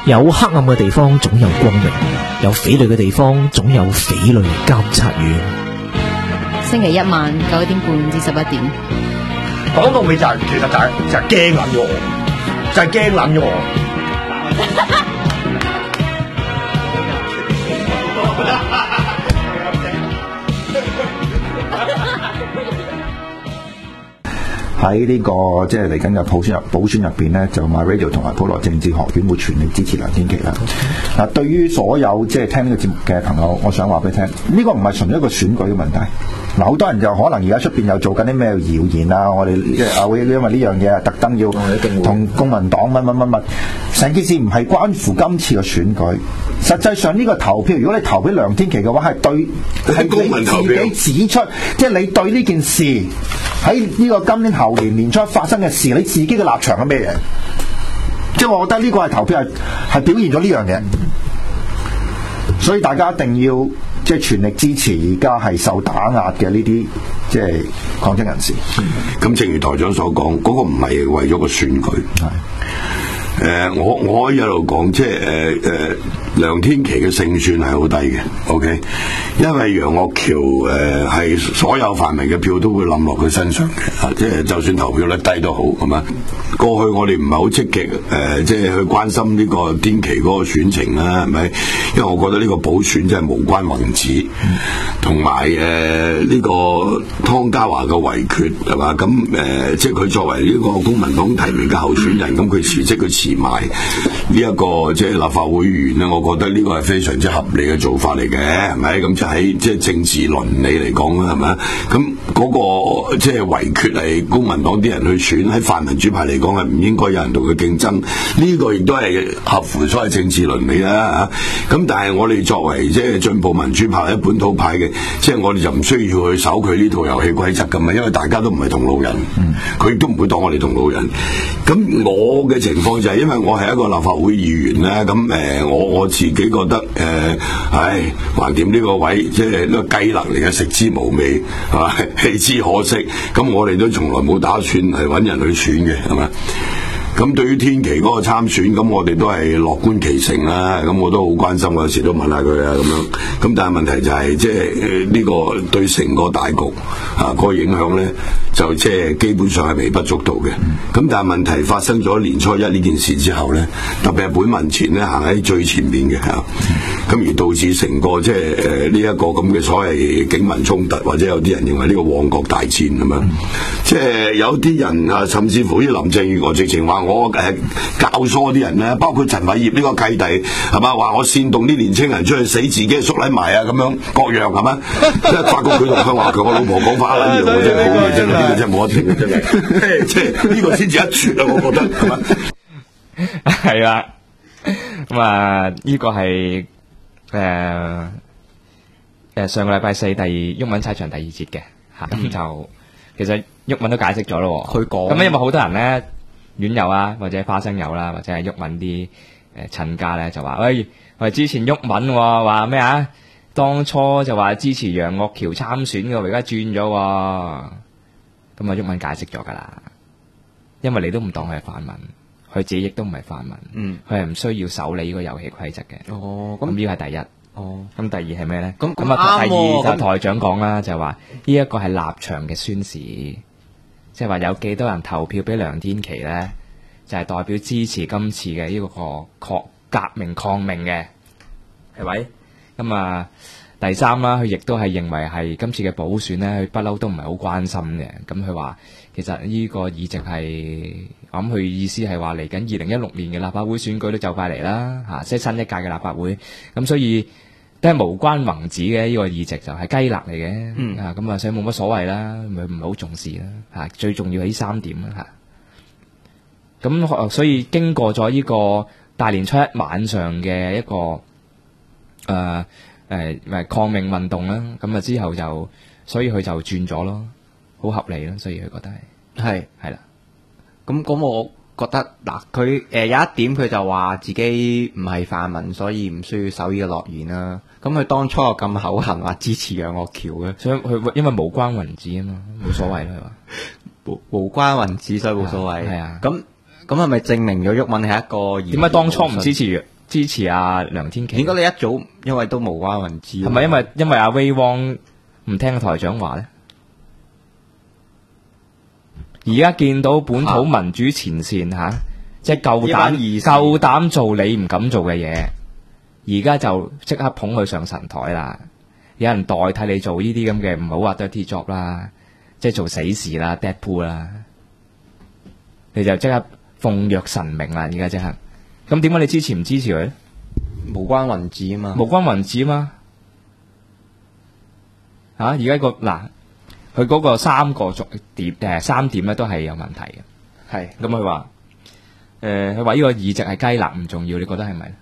有黑暗嘅地方總有光明，有匪類嘅地方總有匪類監察院。 星期一晚9點半至11點。 講到尾就係、其實就係驚撚咗我，就係驚撚咗我。 喺呢個即係嚟緊嘅補選入邊咧，就 MyRadio 同埋普羅政治學院會全力支持梁天琦啦。嗱，對於所有即係聽呢個節目嘅朋友，我想話俾你聽，呢個唔係純一個選舉嘅問題。嗱，好多人就可能而家出邊又做緊啲咩謠言啊，我哋會因為呢樣嘢特登要同公民黨乜，成件事唔係關乎今次嘅選舉。實際上呢個投票，如果你投俾梁天琦嘅話，係公民投票， 你自己指出，即係你對呢件事喺呢個今年後年年初發生嘅事，你自己嘅立場係咩嘢？即係我覺得呢個係投票係表現咗呢樣嘢，所以大家一定要即係全力支持而家係受打壓嘅呢啲即係抗爭人士。 咁正如台長所講，嗰個唔係為咗個選舉。我可以一路講，即係梁天琦嘅勝算係好低嘅 ，OK， 因為楊岳橋係所有泛民嘅票都會冧落佢身上嘅，即係就算投票率低都好，係嘛？過去我哋唔係好積極即係去關心呢個天琦嗰個選情啦，係咪？因為我覺得呢個補選真係無關宏旨，同埋呢個湯家驊嘅遺缺係嘛？咁即係佢作為呢個公民黨提名嘅候選人，咁佢辭職佢辭埋呢一個即係立法會議員咧，我覺得呢個係非常之合理嘅做法嚟嘅，係咪？咁就喺即係政治倫理嚟講啦，係咪？咁嗰個即係遺缺係公民黨啲人去選，喺泛民主派嚟講係唔應該有人同佢競爭，呢個亦都係合乎所謂政治倫理啦嚇。咁但係我哋作為即係進步民主派、本土派嘅，即係我哋就唔需要去守佢呢套遊戲規則㗎嘛，因為大家都唔係同路人，佢亦都唔會當我哋同路人。咁我嘅情況就係因為我係一個立法會議員啦，咁我自己覺得橫掂呢個位即係呢個雞肋嚟嘅，食之無味係嘛，棄之可惜。咁我哋都從來冇打算係揾人去選嘅，係嘛。咁對於天琦嗰個參選，咁我哋都係樂觀其成啦。咁我都好關心，有時都問下佢啊咁樣。咁但係問題就係即係呢個對成個大局嗰個影響咧，就即係基本上係微不足道嘅。咁但係問題發生咗年初一呢件事之後咧，特別係本民前咧行喺最前面嘅嚇，咁而導致成個即係呢一個咁嘅所謂警民衝突，或者有啲人認為呢個旺角大戰咁樣。即係有啲人啊，甚至乎啲林鄭月娥直情話我教唆啲人咧，包括陳偉業呢個契弟係嘛，話我煽動啲年青人出去死自己縮撚埋啊咁樣各樣係嘛，即係發覺佢同向華強個老婆講法一樣嘅，真係好嘢，真係呢個真係冇得停嘅，真係即係呢個先至一絕啊！我覺得係嘛， 係啦，咁啊呢個係上個禮拜四毓民踩場第二節嘅嚇，咁就其實毓民都解釋咗咯，佢講咁因為好多人咧。院友啊，或者花生友啦，或者係毓民啲親家咧，就話：喂，我哋之前毓民話咩啊？當初就話支持楊岳橋參選嘅，而家轉咗。咁啊，毓民解釋咗㗎啦，因為你都唔當佢係泛民，佢自己亦都唔係泛民，佢係唔需要守你呢個遊戲規則嘅。哦，咁呢個係第一。哦，咁第二係咩咧？咁啊，第二就台長講啦，就話呢一個係立場嘅宣示。即係話有幾多人投票俾梁天琦咧，就係代表支持今次嘅呢個革命抗命嘅，係咪？咁啊，第三啦，佢亦都係認為係今次嘅補選咧，佢不嬲都唔係好關心嘅。咁佢話其實呢個議席係，我諗佢意思係話嚟緊2016年嘅立法會選舉都就快嚟啦，嚇，即係新一屆嘅立法會。咁所以都係無關宏旨嘅呢個議席就係雞肋嚟嘅，咁啊所以冇乜所謂啦，咪唔係好重視啦，嚇，最重要係呢三點啦，嚇。咁所以經過咗呢個大年初一晚上嘅一個抗命運動啦，咁啊之後就所以佢就轉咗咯，好合理咯，所以佢覺得係啦。 咁我覺得嗱，佢有一點佢就話自己唔係泛民，所以唔需要守呢個諾言啦。咁佢當初又咁口痕話支持楊岳橋嘅， 所以佢因為無關宏旨啊嘛，冇所謂啦，佢話無關宏旨，所以冇所謂。 係啊， 咁係咪證明咗毓民係一個？ 點解當初唔支持支持阿梁天琦？ 點解你一早因為都無關宏旨？ 係咪因為阿威汪唔聽台長話咧？而家見到本土民主前線即係夠膽做你唔敢做嘅嘢，而家就即刻捧佢上神台啦！有人代替你做呢啲咁嘅唔好話 dirty job 啦，即係做死事啦 Deadpool 啦，你就即刻奉若神明啦！而家即刻，咁點解你支持唔支持佢咧？ 無關宏旨啊嘛， 無關宏旨啊嘛，而家佢嗰個三點咧都係有問題嘅。 係咁佢話佢話呢個議席係雞肋唔重要，你覺得係咪？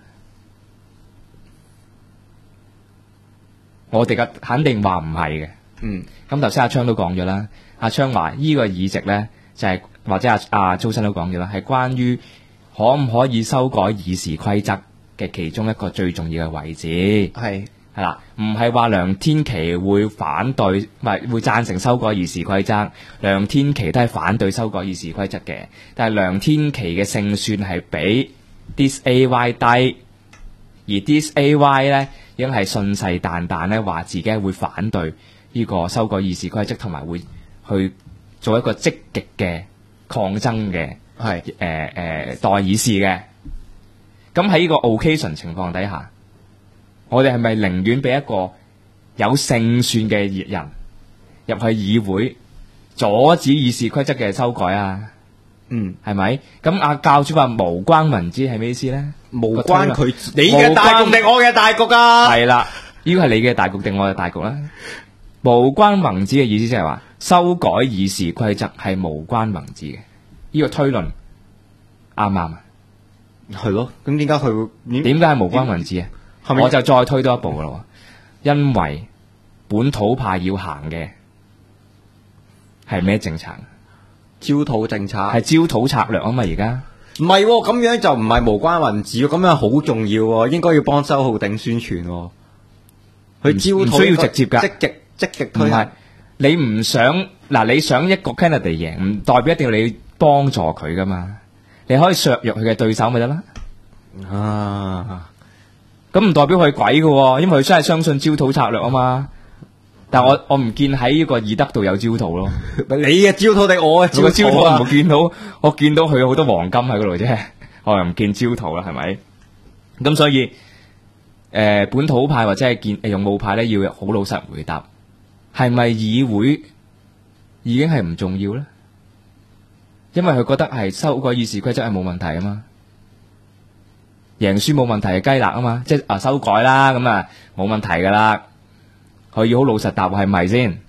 我哋嘅肯定話唔係嘅。咁頭先阿昌都講咗啦，阿昌話呢個議席咧就係、或者阿周生都講咗啦，係關於可唔可以修改議事規則嘅其中一個最重要嘅位置。係啦，唔係話梁天琦會反對，唔係會贊成修改議事規則。梁天琦都係反對修改議事規則嘅，但係梁天琦嘅勝算係比 DisAY 低，而 DisAY 咧已經係信誓旦旦咧話自己會反對呢個修改議事規則，同埋會去做一個積極嘅抗爭嘅代議士嘅。咁喺呢個 occasion 情況底下，我哋係咪寧願俾一個有勝算嘅人入去議會阻止議事規則嘅修改啊？係咪？咁阿教主話無關宏旨係咩意思咧？ 無關佢你嘅大局定我嘅大局啊？ 係啦，呢個係你嘅大局定我嘅大局啦。無關宏旨嘅意思即係話修改議事規則係無關宏旨嘅，呢個推論啱唔啱啊？ 係咯，咁點解佢會點解係無關宏旨啊？我就再推多一步噶咯，因為本土派要行嘅係咩政策？ 焦土政策係焦土策略啊嘛！而家唔係咁樣就唔係無關宏旨，咁樣好重要喎，應該要幫周浩鼎宣傳喎。佢焦土唔需要直接噶， 積極推行。 你唔想你想一個 candidate 贏，唔代表一定要你幫助佢噶嘛？你可以削弱佢嘅對手咪得啦。咁唔代表佢鬼噶，因為佢真係相信焦土策略啊嘛。但係我唔見喺呢個義德度有焦土咯。 你嘅焦土定我嘅焦土啊？ 焦土我唔見到，我見到佢有好多黃金喺嗰度啫，我又唔見焦土啦，係咪？咁所以本土派或者係勇武派咧，要好老實回答，係咪議會已經係唔重要咧？因為佢覺得係修改議事規則係冇問題啊嘛，贏輸冇問題係雞肋啊嘛，即係修改啦，咁冇問題噶啦。佢要好老實答係咪先？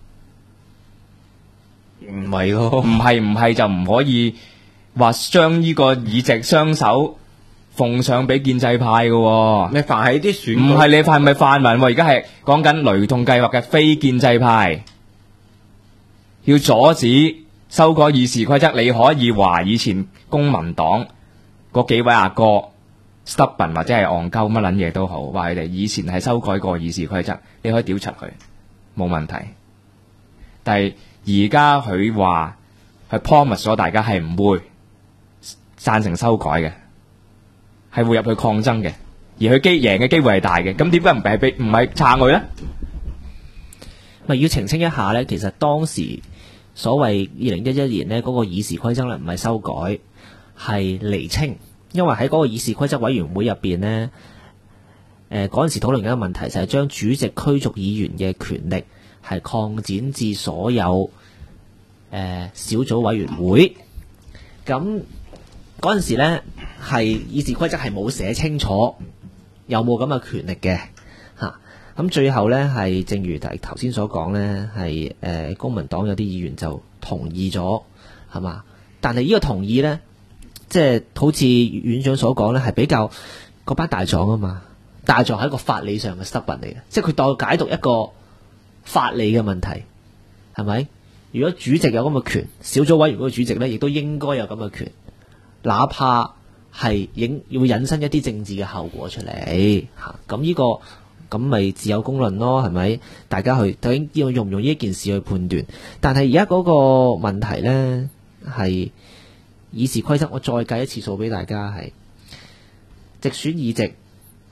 唔係咯， 唔係就唔可以話將呢個議席雙手奉上俾建制派嘅。 你凡係啲選舉， 唔係你係咪泛民？而家係講緊雷動計劃嘅非建制派，要阻止修改議事規則。你可以話以前公民黨嗰幾位阿哥 stubborn 或者係戇鳩乜撚嘢都好，話佢哋以前係修改過議事規則，你可以屌柒佢冇問題。但係而家佢話佢 promise 咗大家係唔會贊成修改嘅，係會入去抗爭嘅，而佢贏嘅機會係大嘅。咁點解唔係撐佢咧？ 咪要澄清一下咧，其實當時所謂2011年呢嗰個議事規則咧唔係修改，係釐清。因為喺嗰個議事規則委員會入邊呢，嗰陣時討論緊嘅問題就係將主席驅逐議員嘅權力係擴展至所有小組委員會。咁嗰陣時呢，係議事規則係冇寫清楚有冇咁嘅權力嘅嚇。咁最後呢，係正如頭先所講呢，係公民黨有啲議員就同意咗，係嘛？但係呢個同意呢，即係好似院長所講咧，係比較嗰班大狀啊嘛。大狀係一個法理上嘅 stubborn 嚟嘅，即係佢當解讀一個法理嘅問題，係咪？如果主席有咁嘅權，小組委員會嘅主席咧，亦都應該有咁嘅權，哪怕係會引申一啲政治嘅後果出嚟嚇。咁呢個咁咪自有公論咯，係咪？大家去究竟用唔用呢一件事去判斷？但係而家嗰個問題咧係。議事規則，我再計一次數俾大家係直選議席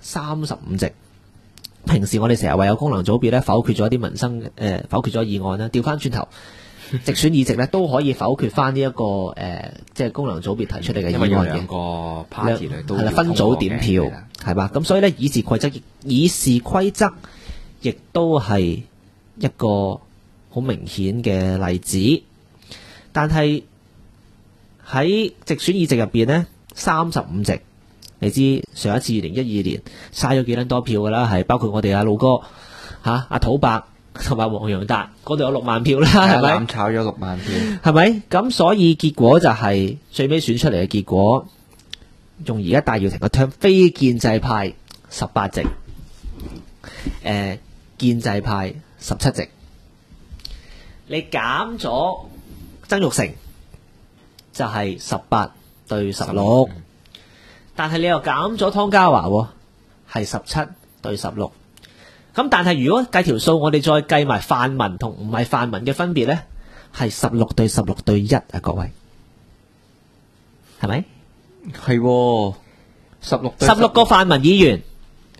35席。平時我哋成日話有功能組別咧否決咗一啲民生否決咗議案啦，調翻轉頭直選議席咧都可以否決翻呢一個即係功能組別提出嚟嘅議案嘅。 因為有兩個 party 嚟都係啦，分組點票係嘛，咁所以咧議事規則亦都係一個好明顯嘅例子。但係喺直選議席入邊呢，35席。你知上一次2012年嘥咗幾撚多票㗎啦，係包括我哋阿路哥阿土伯同埋黃洋達嗰度有6萬票啦，係咪？ 攬炒咗6萬票， 係咪？咁所以結果就係最尾選出嚟嘅結果，用而家戴耀廷嘅 term， 非建制派18席，建制派17席，你減咗曾鈺成就係18對16。但係你又減咗湯家驊喎，係17對16。咁但係如果計條數，我哋再計埋泛民同唔係泛民嘅分別呢，係16對16對1啊，各位，係咪？ 係喎，16 個泛民議員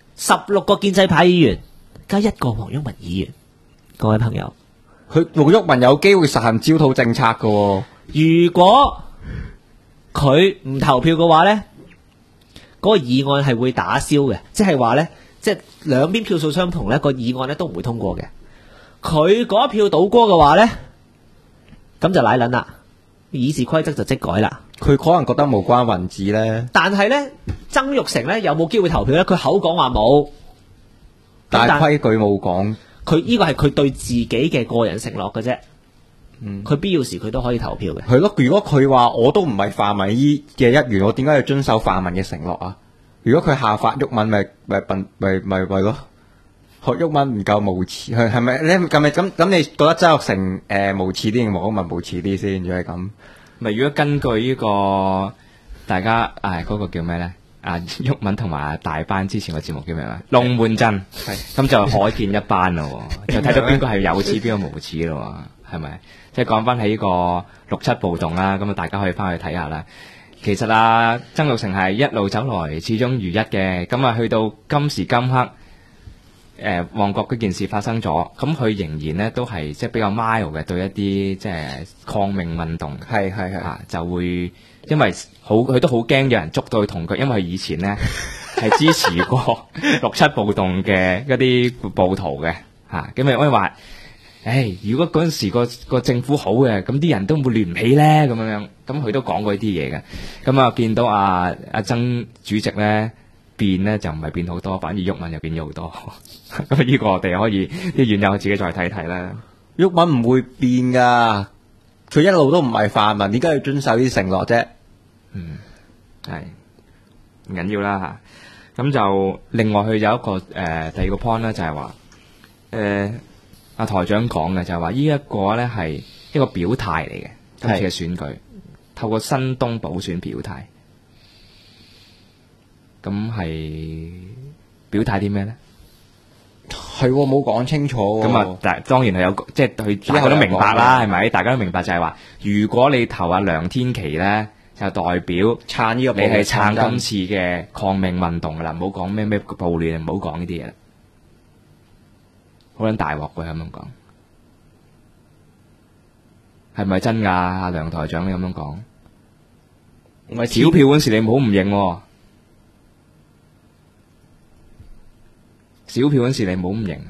，16個建制派議員，加1個黃毓民議員。各位朋友， 佢黃毓民有機會實行焦土政策㗎喎。 如果佢唔投票嘅話呢，嗰個議案係會打消嘅，即係話呢，即係兩邊票數相同呢，個議案呢都唔會通過嘅。佢嗰一票倒戈嘅話呢，咁就瀨撚啦，議事規則就即改啦。 佢可能覺得無關宏旨呢， 但係呢，曾鈺成呢有冇機會投票呢？佢口講話冇， 但係規矩冇講。 佢呢個係佢對自己嘅個人承諾嘅啫。佢必要時佢都可以投票嘅。 係咯，如果佢話我都唔係泛民嘅一員，我點解要遵守泛民嘅承諾啊？如果佢下發毓民，咪咯，學毓民唔夠無恥，係咪？你咁你覺得曾鈺成無恥啲定黃毓民無恥啲先？如果係咁， 咪如果根據呢個大家嗰個叫咩咧？毓民同埋大班之前個節目叫咩話？龍門陣，咁就可見一斑咯，就睇到邊個係有恥，邊個無恥咯，係咪？即係講翻起呢個6·7暴動啦，咁啊大家可以翻去睇下啦。其實曾鈺成係一路走來始終如一嘅，咁啊去到今時今刻，旺角嗰件事發生咗，咁佢仍然咧都係即係比較 mild 嘅對一啲即係抗命運動，係就會因為佢都好驚有人捉到佢同佢，因為佢以前咧係支持過6·7暴動嘅一啲暴徒嘅嚇，咁可以話。如果嗰陣時個政府好嘅，咁啲人都唔會亂唔起咧，咁樣，咁佢都講過呢啲嘢嘅。咁啊，見到阿曾主席咧變咧就唔係變好多，反而毓民又變咗好多。咁呢個我哋可以啲院友自己再睇睇啦。 毓民唔會變噶，佢一路都唔係泛民，點解要遵守啲承諾啫？ 係唔緊要啦嚇。咁就另外佢有一個第二個 point 咧，就係話阿台長講嘅就係話呢一個咧係一個表態嚟嘅，今次嘅選舉透過新東補選表態，咁係表態啲咩咧？ 係冇講清楚。 咁但當然係有，即係佢大家都明白啦，係咪？大家都明白就係話，如果你投梁天琦咧，就代表撐呢個，你係撐今次嘅抗命運動噶啦，唔好講咩暴亂，唔好講呢啲嘢。好撚大鑊嘅咁樣講，係咪真㗎？阿梁台長你咁樣講，小票嗰時你唔好唔認喎，小票嗰時你唔好唔認，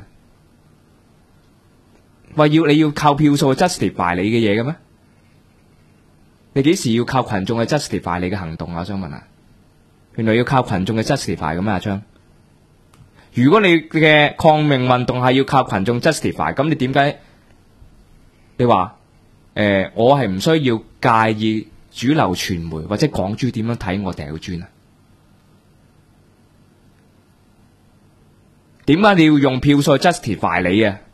喂你要靠票數去 justify 你嘅嘢嘅咩？你幾時要靠群眾去 justify 你嘅行動啊？我想問啊，原來要靠群眾去 justify 嘅咩？阿張？如果你嘅抗命運動係要靠群眾 justify， 咁你點解你話我係唔需要介意主流傳媒或者港豬點樣睇我掉磚啊？點解你要用票數 justify 你啊？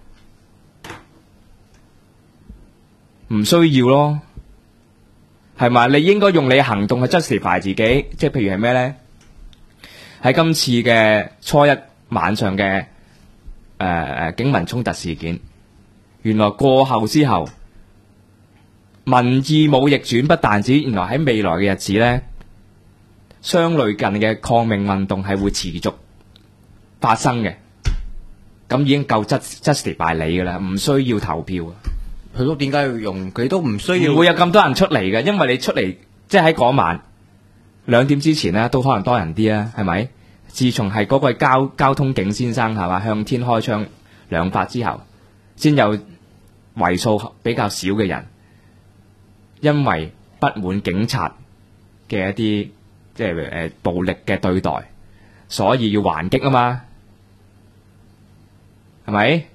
唔需要咯，係咪？你應該用你行動去 justify 自己，即係譬如係咩咧？喺今次嘅初一晚上嘅警民衝突事件，原來過後之後，民意冇逆轉，不但止，原來喺未來嘅日子咧， 相類近嘅抗命運動係會持續發生嘅，咁已經夠 justify 你噶啦，唔需要投票。 佢都點解要用？佢都唔需要。 唔會有咁多人出嚟嘅，因為你出嚟即係喺嗰晚2點之前咧，都可能多人啲啊，係咪？自從係嗰個交通警先生係嘛向天開槍2發之後，先有為數比較少嘅人，因為不滿警察嘅一啲即係暴力嘅對待，所以要還擊啊嘛，係咪？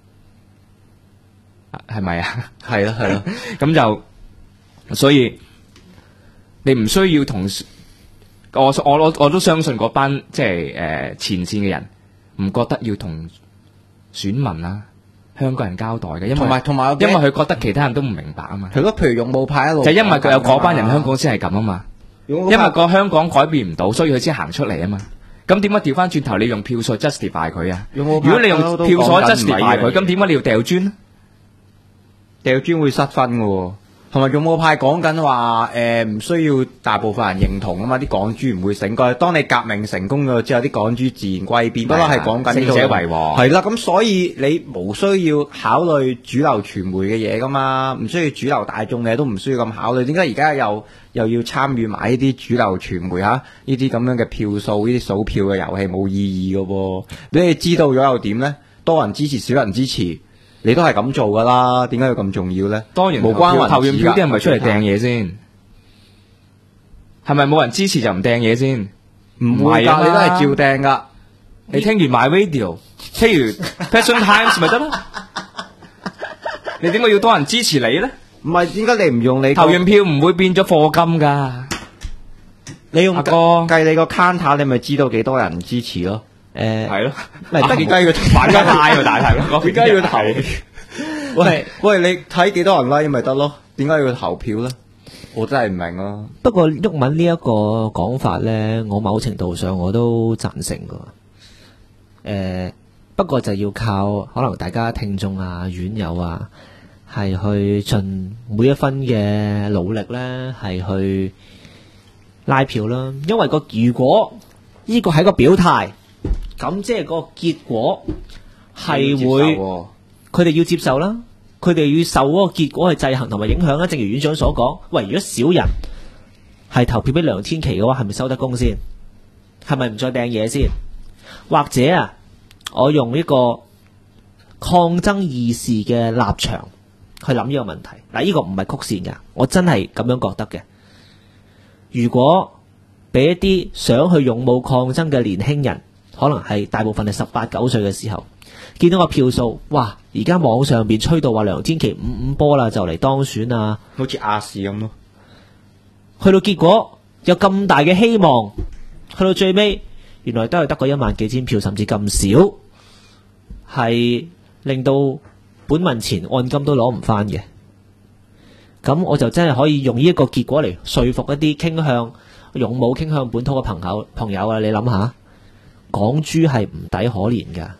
係咪啊？ 係咯係咯， 咁就所以你唔需要同我都相信嗰班即係前線嘅人唔覺得要同選民啊香港人交代嘅，因為因為佢覺得其他人都唔明白啊嘛。 係咯，譬如勇武派一路就因為佢有嗰班人香港先係咁啊嘛，因為個香港改變唔到，所以佢先行出嚟啊嘛。咁點解調翻轉頭你用票數 justify 佢啊？如果你用票數 justify 佢，咁點解你要掉磚呢？ 掉磚會失分嘅喎，同埋勇武派講緊話唔需要大部分人認同啊嘛，啲港豬唔會醒過。當你革命成功咗之後，啲港豬自然歸邊。不過係講緊勝者為王。 係啦，咁所以你無需要考慮主流傳媒嘅嘢噶嘛，唔需要主流大眾嘅都唔需要咁考慮。點解而家又要參與埋呢啲主流傳媒呢啲咁樣嘅票數，呢啲數票嘅遊戲冇意義嘅喎。俾你知道咗又點呢？多人支持少人支持。你都係咁做噶啦，點解要咁重要咧？當然無關投完票啲人咪出嚟掟嘢先，係咪冇人支持就唔掟嘢先？唔會噶，你都係照掟噶。你聽完 My Radio， 聽完 Passion Times 咪得咯？你點解要多人支持你咧？ 唔係，點解你唔用你投完票唔會變咗課金噶？ 你用計你個 counter， 你咪知道幾多人支持咯。 係咯， 咪點解要玩家派喎？大題咯， 點解要投？喂，你睇幾多人 like 咪得咯？點解要投票咧？我真係唔明咯。 不過毓民呢一個講法咧，我某程度上我都贊成噶。不過就要靠可能大家聽眾啊、院友啊，係去盡每一分嘅努力咧，係去拉票啦。因為如果呢個係個表態。咁即係個結果係會，佢哋要接受啦，佢哋要受嗰個結果係制衡同埋影響啦。正如院長所講，喂，如果少人係投票俾梁天琦嘅話，係咪收得工先？係咪唔再掟嘢先？或者啊，我用一個抗爭議事嘅立場去諗呢個問題。嗱，呢個唔係曲線㗎，我真係咁樣覺得嘅。如果俾一啲想去勇武抗爭嘅年輕人，可能係大部分係18、9歲嘅時候，見到個票數，哇！而家網上邊吹到話梁天琦5波啦，就嚟當選啊， 好似亞視咁咯。 去到結果有咁大嘅希望，去到最尾原來都係得個1萬幾千票，甚至咁少，係令到本民前按金都攞唔翻嘅。咁我就真係可以用呢一個結果嚟說服一啲傾向勇武、傾向本土嘅朋友啊！你諗下。港豬係唔抵可憐噶，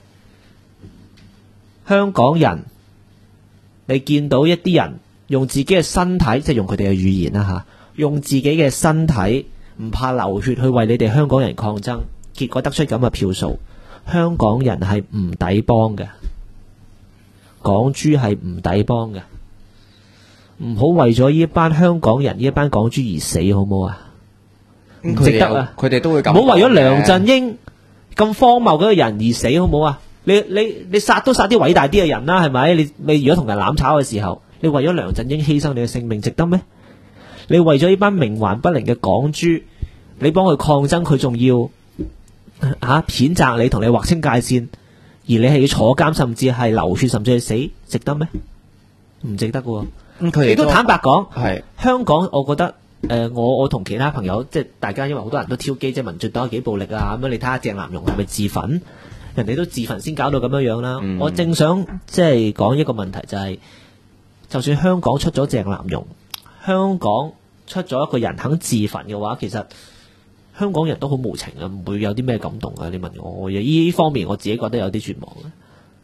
香港人，你見到一啲人用自己嘅身體，即係用佢哋嘅語言啦吓，用自己嘅身體唔怕流血去為你哋香港人抗爭，結果得出咁嘅票數，香港人係唔抵幫嘅，港豬係唔抵幫嘅，唔好為咗呢一班香港人、呢一班港豬而死，好唔好啊？唔值得啊！ 佢哋都會咁， 唔好為咗梁振英咁荒謬嗰個人而死，好唔好啊？你殺都殺啲偉大啲嘅人啦，係咪？你如果同人攬炒嘅時候，你為咗梁振英犧牲你嘅性命，值得咩？你為咗呢班冥頑不靈嘅港豬，你幫佢抗爭，佢仲要譴責你，同你劃清界線，而你係要坐監，甚至係流血，甚至係死，值得咩？唔值得嘅。亦都坦白講，係香港，我覺得。我同其他朋友即係大家，因為好多人都挑機，即係民進黨幾暴力啊咁樣。你睇下鄭南榕係咪自焚？人哋都自焚先搞到咁樣啦。我正想即係講一個問題，就係就算香港出咗鄭南榕，香港出咗一個人肯自焚嘅話，其實香港人都好無情啊，唔會有啲咩感動啊。你問我呢方面，我自己覺得有啲絕望嘅，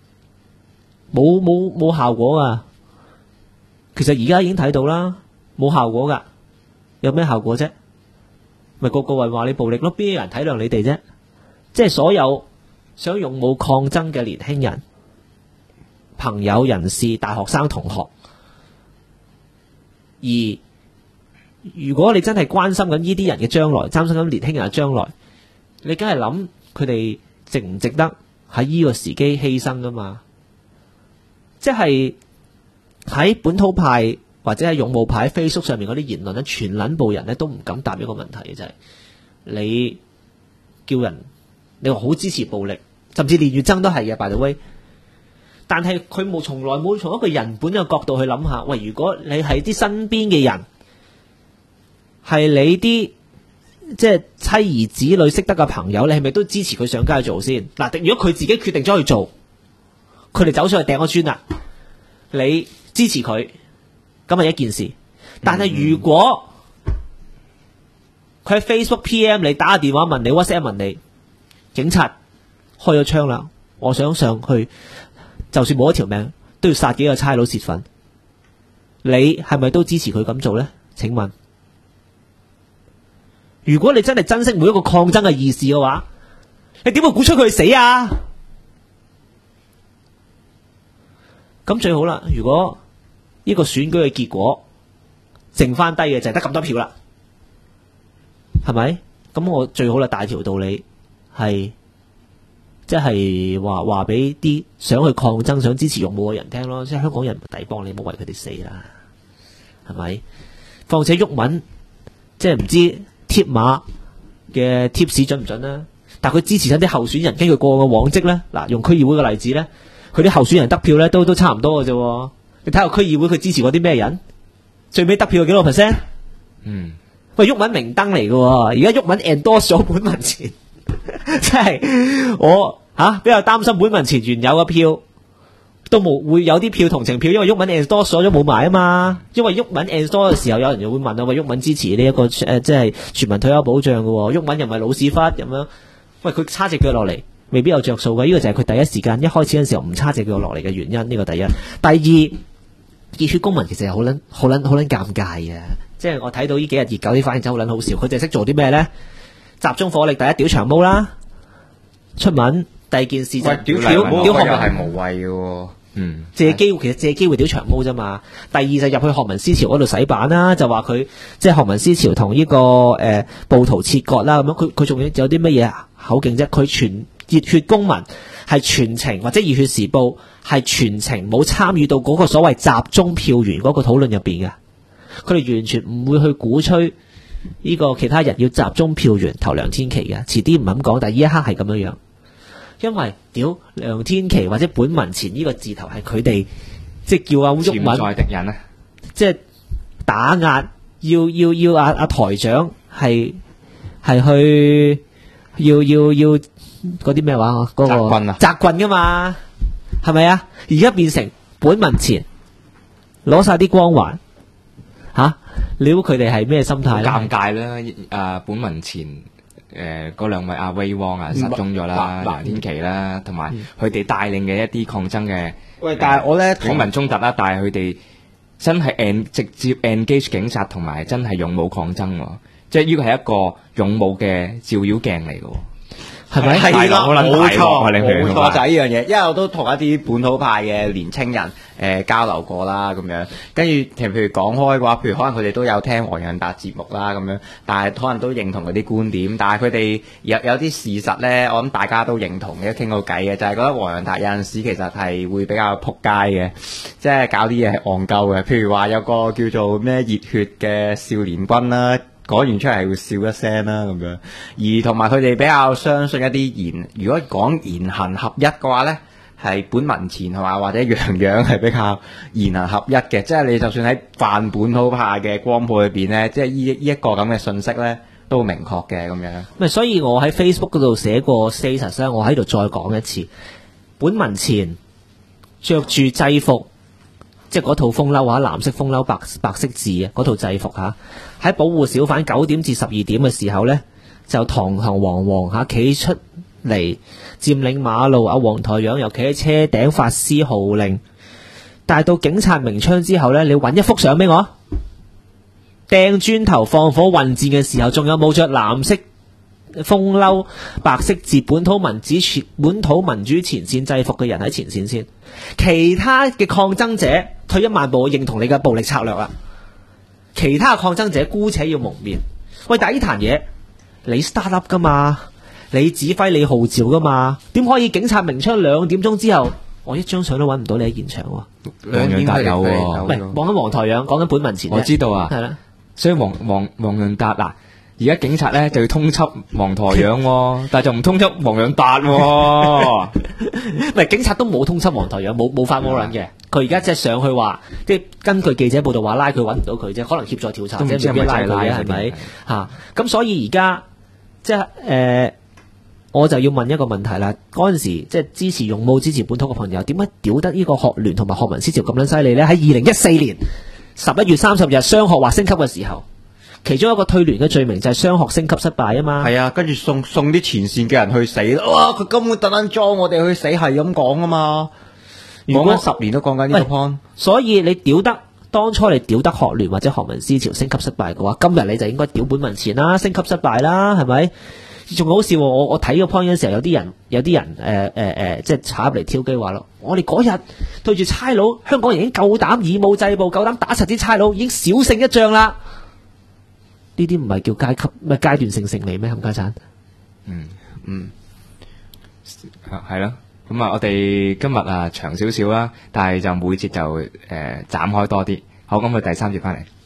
冇效果啊。其實而家已經睇到啦，冇效果噶。有咩效果啫？ 咪個個話你暴力咯，邊有人體諒你哋啫？即係所有想勇武抗爭嘅年輕人、朋友、人士、大學生、同學，而如果你真係關心緊呢啲人嘅將來，擔心緊年輕人嘅將來，你梗係諗佢哋值唔值得喺呢個時機犧牲噶嘛？即係喺本土派或者係勇武派喺 Facebook 上面嗰啲言論咧，全撚部人咧都唔敢答一個問題嘅，就係你叫人，你話好支持暴力，甚至連越爭都係嘅，by the way。但係佢從來冇從一個人本嘅角度去諗下，喂，如果你係啲身邊嘅人，係你啲即係妻兒子女識得嘅朋友，你係咪都支持佢上街去做先？嗱，如果佢自己決定咗去做，佢哋走上去掟個磚啦，你支持佢，咁係一件事。但係如果佢喺 Facebook PM 你，打個電話問你， WhatsApp 問你，警察開咗槍啦，我想上去，就算冇一條命都要殺幾個差佬泄憤，你係咪都支持佢咁做呢？請問，如果你真係珍惜每一個抗爭嘅義士嘅話，你點會鼓吹佢死啊？咁最好啦，如果呢個選舉嘅結果剩翻低嘅就係得咁多票啦，係咪？咁我最好啦，大條道理係即係話俾啲想去抗爭、想支持勇武嘅人聽咯，即係香港人唔抵幫你，唔好為佢哋死啦，係咪？況且毓民即係唔知貼馬嘅貼士準唔準啦，但係佢支持緊啲候選人，根據過往嘅往績咧，嗱，用區議會嘅例子咧，佢啲候選人得票咧都差唔多嘅啫。你睇下區議會佢支持過啲咩人，最尾得票幾多 percent？ 喂，毓民明燈嚟嘅，而家毓民 endorse 咗本民前，即係我比較擔心本民前原有嘅票都冇會有啲票同情票，因為毓民 endorse 咗冇埋啊嘛。因為毓民 endorse 嘅時候，有人就會問啊，喂，毓民支持呢一個即係全民退休保障嘅，毓民又唔係老屎忽咁樣，喂，佢叉隻腳落嚟，未必有着數嘅。呢個就係佢第一時間一開始嘅時候唔叉隻腳落嚟嘅原因。呢個第一，第二，熱血公民其實係好撚尷尬嘅，即係我睇到呢幾日熱狗啲反應真係好撚好笑。佢哋識做啲咩咧？集中火力，第一屌長毛啦，出文。第二件事就屌學民係無謂嘅， 借機會，其實借機會屌長毛啫嘛。第二就入去學民思潮嗰度洗版啦，就話佢即係學民思潮同呢個暴徒切割啦，咁樣佢仲有啲乜嘢口徑啫？佢全熱血公民係全程或者熱血時報係全程冇參與到嗰個所謂集中票源嗰個討論入邊嘅，佢哋完全唔會去鼓吹呢個其他人要集中票源投梁天琦嘅。遲啲唔肯講，但係呢一刻係咁樣樣。因為屌梁天琦或者本民前呢個字頭係佢哋即係叫阿毓民潛在敵人啊，即係打壓要阿台長係去要嗰啲咩話嗰個擲棍噶嘛，係咪啊？而家變成本民前攞晒啲光環你估佢哋係咩心態咧？ 尷尬啦！本民前嗰兩位阿威汪啊失蹤咗啦，梁天琦啦，同埋佢哋帶領嘅一啲抗爭嘅， 但係我咧警民衝突啦，但係佢哋真係直接 engage 警察，同埋真係勇武抗爭，即係呢個係一個勇武嘅照妖鏡嚟嘅。 係咪？ 係啦，冇錯， 就係呢樣嘢。因為我都同一啲本土派嘅年青人交流過啦，咁樣跟住譬如講開嘅話，譬如可能佢哋都有聽黃洋達節目啦，咁樣，但係可能都認同嗰啲觀點，但係佢哋有啲事實咧，我諗大家都認同嘅，傾到偈嘅，就係覺得黃洋達有陣時其實係會比較撲街嘅，即係搞啲嘢係戇鳩嘅。譬如話有個叫做咩熱血嘅少年軍啦。講完出嚟會笑一聲啦咁樣，而同埋佢哋比較相信一啲如果講言行合一嘅話咧，係本民前係嘛，或者洋洋係比較言行合一嘅，即係你就算喺泛本土派嘅光譜裏邊咧，即係呢一個咁嘅信息咧，都明確嘅咁樣。 所以我喺 Facebook 嗰度寫過 status 咧，我喺度再講一次，本民前着住制服。即係嗰套風褸藍色風褸白色字嗰套制服喺保護小販9點至12點嘅時候呢，就堂堂皇皇企出嚟佔領馬路，阿黃台仰又企喺車頂發施號令，但係到警察鳴槍之後呢，你揾一幅相俾我， 掟磚頭、放火、混戰嘅時候，仲有冇着藍色風褸、白色字本土民主前線制服嘅人喺前線先？其他嘅抗爭者退一萬步，我認同你嘅暴力策略啦。其他抗爭者姑且要蒙面。喂，但係呢壇嘢你 start up 噶嘛？你指揮你號召噶嘛？點可以警察鳴槍2點鐘之後，我一張相都揾唔到你喺現場喎？ 黃潤達有喎， 唔係講緊黃台仰，講緊本民前。 我知道啊， 係啦。所所以黃潤達嗱，而家警察咧就要通緝黃台仰喎，但係就唔通緝黃潤達喎。 唔係警察都冇通緝黃台仰，冇發 warrant 嘅。佢而家即係上去話，即係根據記者報道話拉佢揾唔到佢啫，可能協助調查啫，未必拉佢嘅係咪？嚇咁所以而家即係我就要問一個問題啦。嗰陣時即係支持勇武、支持本土嘅朋友，點解屌得呢個學聯同埋學民思潮咁撚犀利咧？喺2014年11月30日雙學話升級嘅時候，其中一個退聯嘅罪名就係雙學升級失敗啊嘛。 係啊，跟住送啲前線嘅人去死啦！哇，佢根本特登裝我哋去死，係咁講啊嘛。講緊10年都講緊呢個 point。 所以你屌得當初你屌得學聯或者學民思潮升級失敗嘅話，今日你就應該屌本民前啦，升級失敗啦，係咪？仲好笑喎！我睇個 point 嘅時候，有啲人即係踩入嚟挑機話咯，我哋嗰日對住差佬，香港人已經夠膽以武制暴，夠膽打實啲差佬，已經小勝一仗啦。呢啲唔係叫階級咩階段性勝利咩？冚家鏟。 係咯。咁啊，我哋今日啊長少少啦，但係就每節就斬開多啲。好，咁佢第3節翻嚟。